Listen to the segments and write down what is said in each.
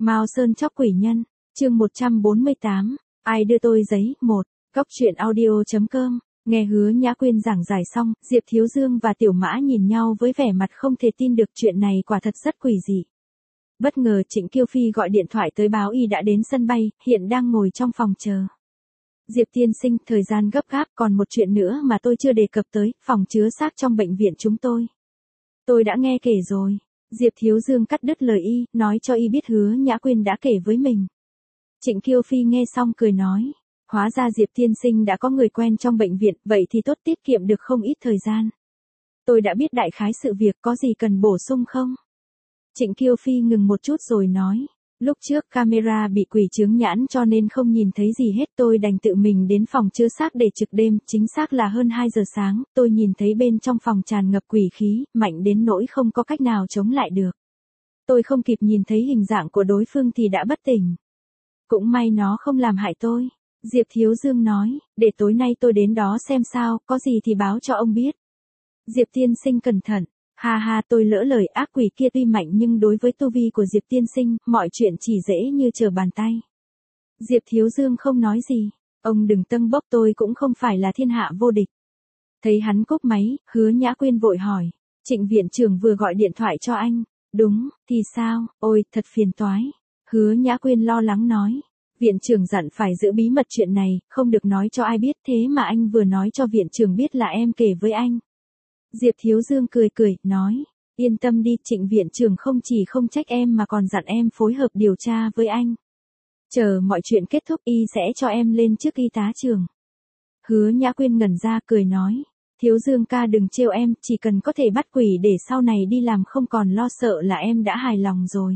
Mao Sơn chóc quỷ nhân, chương 148, ai đưa tôi giấy, 1, Cóc truyện audio.com, nghe Hứa Nhã Quyên giảng giải xong, Diệp Thiếu Dương và Tiểu Mã nhìn nhau với vẻ mặt không thể tin được chuyện này quả thật rất quỷ dị. Bất ngờ Trịnh Kiêu Phi gọi điện thoại tới báo y đã đến sân bay, hiện đang ngồi trong phòng chờ. Diệp tiên sinh, thời gian gấp gáp, còn một chuyện nữa mà tôi chưa đề cập tới, phòng chứa xác trong bệnh viện chúng tôi. Tôi đã nghe kể rồi. Diệp Thiếu Dương cắt đứt lời y, nói cho y biết Hứa Nhã Quyên đã kể với mình. Trịnh Kiêu Phi nghe xong cười nói, hóa ra Diệp tiên sinh đã có người quen trong bệnh viện, vậy thì tốt, tiết kiệm được không ít thời gian. Tôi đã biết đại khái sự việc, có gì cần bổ sung không? Trịnh Kiêu Phi ngừng một chút rồi nói, lúc trước camera bị quỷ chướng nhãn cho nên không nhìn thấy gì hết, tôi đành tự mình đến phòng chứa xác để trực đêm, chính xác là hơn 2 giờ sáng, tôi nhìn thấy bên trong phòng tràn ngập quỷ khí, mạnh đến nỗi không có cách nào chống lại được. Tôi không kịp nhìn thấy hình dạng của đối phương thì đã bất tỉnh. Cũng may nó không làm hại tôi. Diệp Thiếu Dương nói, để tối nay tôi đến đó xem sao, có gì thì báo cho ông biết. Diệp tiên sinh cẩn thận. Ha ha, tôi lỡ lời, ác quỷ kia tuy mạnh nhưng đối với tu vi của Diệp tiên sinh, mọi chuyện chỉ dễ như trở bàn tay. Diệp Thiếu Dương không nói gì. Ông đừng tâng bốc, tôi cũng không phải là thiên hạ vô địch. Thấy hắn cúp máy, Hứa Nhã Quyên vội hỏi, Trịnh viện trưởng vừa gọi điện thoại cho anh. Đúng, thì sao, ôi, thật phiền toái. Hứa Nhã Quyên lo lắng nói, viện trưởng dặn phải giữ bí mật chuyện này, không được nói cho ai biết, thế mà anh vừa nói cho viện trưởng biết là em kể với anh. Diệp Thiếu Dương cười cười, nói, yên tâm đi, Trịnh viện trưởng không chỉ không trách em mà còn dặn em phối hợp điều tra với anh. Chờ mọi chuyện kết thúc y sẽ cho em lên chức y tá trưởng. Hứa Nhã Quyên ngẩn ra cười nói, Thiếu Dương ca đừng trêu em, chỉ cần có thể bắt quỷ để sau này đi làm không còn lo sợ là em đã hài lòng rồi.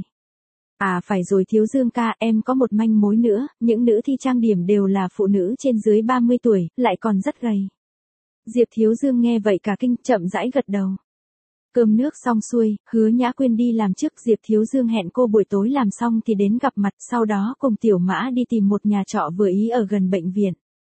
À phải rồi Thiếu Dương ca, em có một manh mối nữa, những nữ thi trang điểm đều là phụ nữ trên dưới 30 tuổi, lại còn rất gầy. Diệp Thiếu Dương nghe vậy cả kinh, chậm rãi gật đầu. Cơm nước xong xuôi, Hứa Nhã Quyên đi làm trước, Diệp Thiếu Dương hẹn cô buổi tối làm xong thì đến gặp mặt, sau đó cùng Tiểu Mã đi tìm một nhà trọ vừa ý ở gần bệnh viện.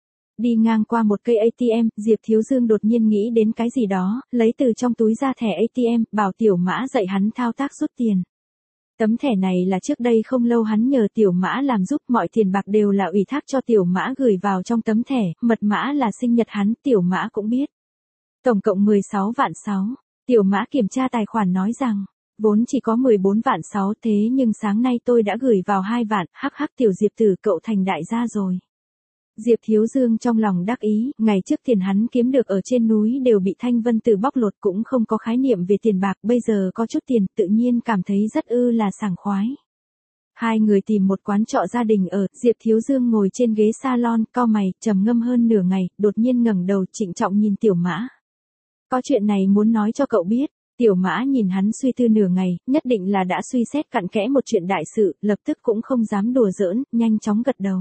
Đi ngang qua một cây ATM, Diệp Thiếu Dương đột nhiên nghĩ đến cái gì đó, lấy từ trong túi ra thẻ ATM, bảo Tiểu Mã dạy hắn thao tác rút tiền. Tấm thẻ này là trước đây không lâu hắn nhờ Tiểu Mã làm giúp, mọi tiền bạc đều là ủy thác cho Tiểu Mã gửi vào trong tấm thẻ, mật mã là sinh nhật hắn, Tiểu Mã cũng biết. Tổng cộng 16 vạn 6. Tiểu Mã kiểm tra tài khoản nói rằng, vốn chỉ có 14 vạn 6, thế nhưng sáng nay tôi đã gửi vào 2 vạn, hắc hắc Tiểu Diệp tử cậu thành đại gia rồi. Diệp Thiếu Dương trong lòng đắc ý, ngày trước tiền hắn kiếm được ở trên núi đều bị Thanh Vân Tử bóc lột, cũng không có khái niệm về tiền bạc, bây giờ có chút tiền, tự nhiên cảm thấy rất là sảng khoái. Hai người tìm một quán trọ gia đình ở, Diệp Thiếu Dương ngồi trên ghế salon, cau mày, trầm ngâm hơn nửa ngày, đột nhiên ngẩng đầu trịnh trọng nhìn Tiểu Mã. Có chuyện này muốn nói cho cậu biết. Tiểu Mã nhìn hắn suy tư nửa ngày, nhất định là đã suy xét cặn kẽ một chuyện đại sự, lập tức cũng không dám đùa giỡn, nhanh chóng gật đầu.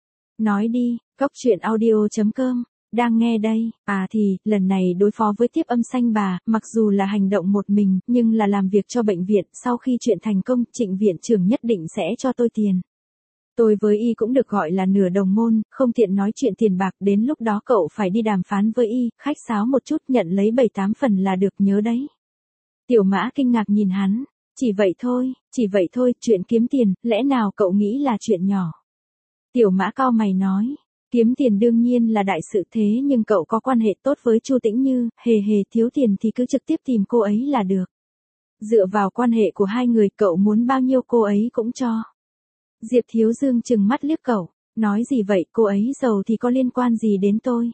Nói đi, Cóc truyện audio.com, đang nghe đây, à thì, lần này đối phó với Tiếp Âm Xanh Bà, mặc dù là hành động một mình, nhưng là làm việc cho bệnh viện, sau khi chuyện thành công, Trịnh viện trưởng nhất định sẽ cho tôi tiền. Tôi với y cũng được gọi là nửa đồng môn, không tiện nói chuyện tiền bạc, đến lúc đó cậu phải đi đàm phán với y, khách sáo một chút, nhận lấy 7-8 phần là được, nhớ đấy. Tiểu Mã kinh ngạc nhìn hắn, chỉ vậy thôi, chuyện kiếm tiền, lẽ nào cậu nghĩ là chuyện nhỏ. Tiểu Mã cau mày nói, kiếm tiền đương nhiên là đại sự, thế nhưng cậu có quan hệ tốt với Chu Tĩnh Như, hề thiếu tiền thì cứ trực tiếp tìm cô ấy là được. Dựa vào quan hệ của hai người, cậu muốn bao nhiêu cô ấy cũng cho. Diệp Thiếu Dương trừng mắt liếc cậu, nói gì vậy, cô ấy giàu thì có liên quan gì đến tôi.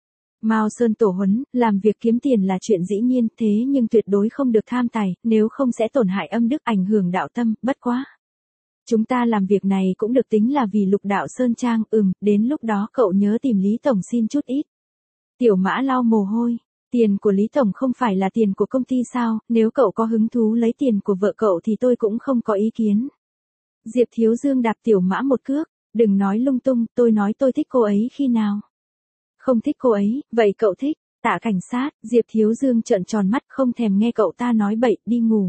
Mao Sơn tổ huấn, làm việc kiếm tiền là chuyện dĩ nhiên, thế nhưng tuyệt đối không được tham tài, nếu không sẽ tổn hại âm đức, ảnh hưởng đạo tâm, bất quá. Chúng ta làm việc này cũng được tính là vì Lục Đạo Sơn Trang, đến lúc đó cậu nhớ tìm Lý Tổng xin chút ít. Tiểu Mã lau mồ hôi, tiền của Lý Tổng không phải là tiền của công ty sao, nếu cậu có hứng thú lấy tiền của vợ cậu thì tôi cũng không có ý kiến. Diệp Thiếu Dương đạp Tiểu Mã một cước, đừng nói lung tung, tôi nói tôi thích cô ấy khi nào. Không thích cô ấy, vậy cậu thích, Tạ cảnh sát, Diệp Thiếu Dương trợn tròn mắt, không thèm nghe cậu ta nói bậy, đi ngủ.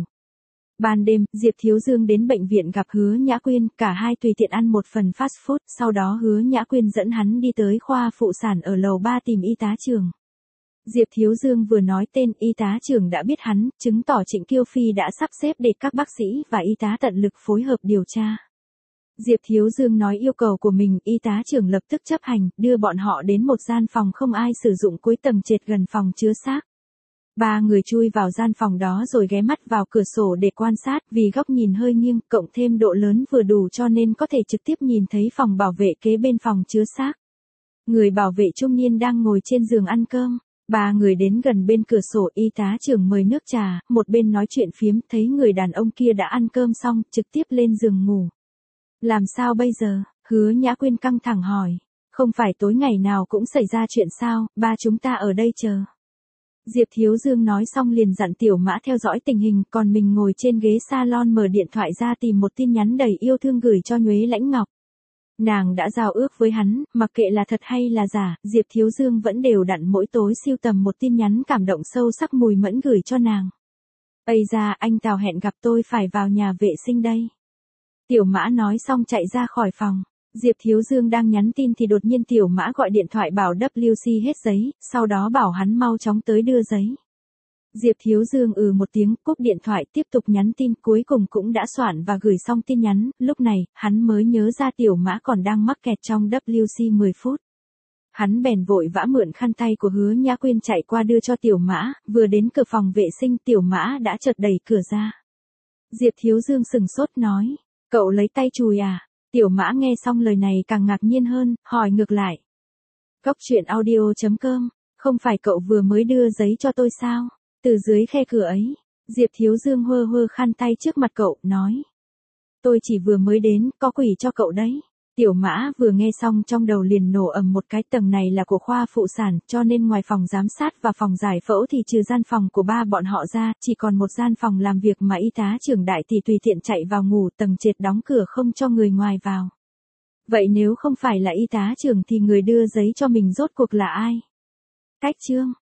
Ban đêm, Diệp Thiếu Dương đến bệnh viện gặp Hứa Nhã Quyên, cả hai tùy tiện ăn một phần fast food, sau đó Hứa Nhã Quyên dẫn hắn đi tới khoa phụ sản ở lầu 3 tìm y tá trưởng. Diệp Thiếu Dương vừa nói tên, y tá trưởng đã biết hắn, chứng tỏ Trịnh Kiêu Phi đã sắp xếp để các bác sĩ và y tá tận lực phối hợp điều tra. Diệp Thiếu Dương nói yêu cầu của mình, y tá trưởng lập tức chấp hành, đưa bọn họ đến một gian phòng không ai sử dụng cuối tầng trệt gần phòng chứa xác. Ba người chui vào gian phòng đó rồi ghé mắt vào cửa sổ để quan sát, vì góc nhìn hơi nghiêng, cộng thêm độ lớn vừa đủ cho nên có thể trực tiếp nhìn thấy phòng bảo vệ kế bên phòng chứa xác. Người bảo vệ trung niên đang ngồi trên giường ăn cơm. Ba người đến gần bên cửa sổ, y tá trưởng mời nước trà, một bên nói chuyện phiếm, thấy người đàn ông kia đã ăn cơm xong, trực tiếp lên giường ngủ. Làm sao bây giờ? Hứa Nhã Quyên căng thẳng hỏi. Không phải tối ngày nào cũng xảy ra chuyện sao, ba chúng ta ở đây chờ. Diệp Thiếu Dương nói xong liền dặn Tiểu Mã theo dõi tình hình, còn mình ngồi trên ghế salon mở điện thoại ra tìm một tin nhắn đầy yêu thương gửi cho Nhuế Lãnh Ngọc. Nàng đã giao ước với hắn, mặc kệ là thật hay là giả, Diệp Thiếu Dương vẫn đều đặn mỗi tối siêu tầm một tin nhắn cảm động sâu sắc mùi mẫn gửi cho nàng. Ây da, anh Tào hẹn gặp tôi phải vào nhà vệ sinh đây. Tiểu Mã nói xong chạy ra khỏi phòng. Diệp Thiếu Dương đang nhắn tin thì đột nhiên Tiểu Mã gọi điện thoại bảo WC hết giấy, sau đó bảo hắn mau chóng tới đưa giấy. Diệp Thiếu Dương một tiếng, cúp điện thoại tiếp tục nhắn tin, cuối cùng cũng đã soạn và gửi xong tin nhắn, lúc này, hắn mới nhớ ra Tiểu Mã còn đang mắc kẹt trong WC 10 phút. Hắn bèn vội vã mượn khăn tay của Hứa Nhã Quyên chạy qua đưa cho Tiểu Mã, vừa đến cửa phòng vệ sinh Tiểu Mã đã chợt đẩy cửa ra. Diệp Thiếu Dương sừng sốt nói, cậu lấy tay chùi à? Tiểu Mã nghe xong lời này càng ngạc nhiên hơn, hỏi ngược lại. Góc truyện audio.com, không phải cậu vừa mới đưa giấy cho tôi sao? Từ dưới khe cửa ấy, Diệp Thiếu Dương hơ hơ khăn tay trước mặt cậu, nói. Tôi chỉ vừa mới đến, có quỷ cho cậu đấy. Tiểu Mã vừa nghe xong trong đầu liền nổ ầm một cái, tầng này là của khoa phụ sản, cho nên ngoài phòng giám sát và phòng giải phẫu thì trừ gian phòng của ba bọn họ ra, chỉ còn một gian phòng làm việc mà y tá trưởng Đại thì tùy tiện chạy vào ngủ, tầng trệt đóng cửa không cho người ngoài vào. Vậy nếu không phải là y tá trưởng thì người đưa giấy cho mình rốt cuộc là ai? Cách chương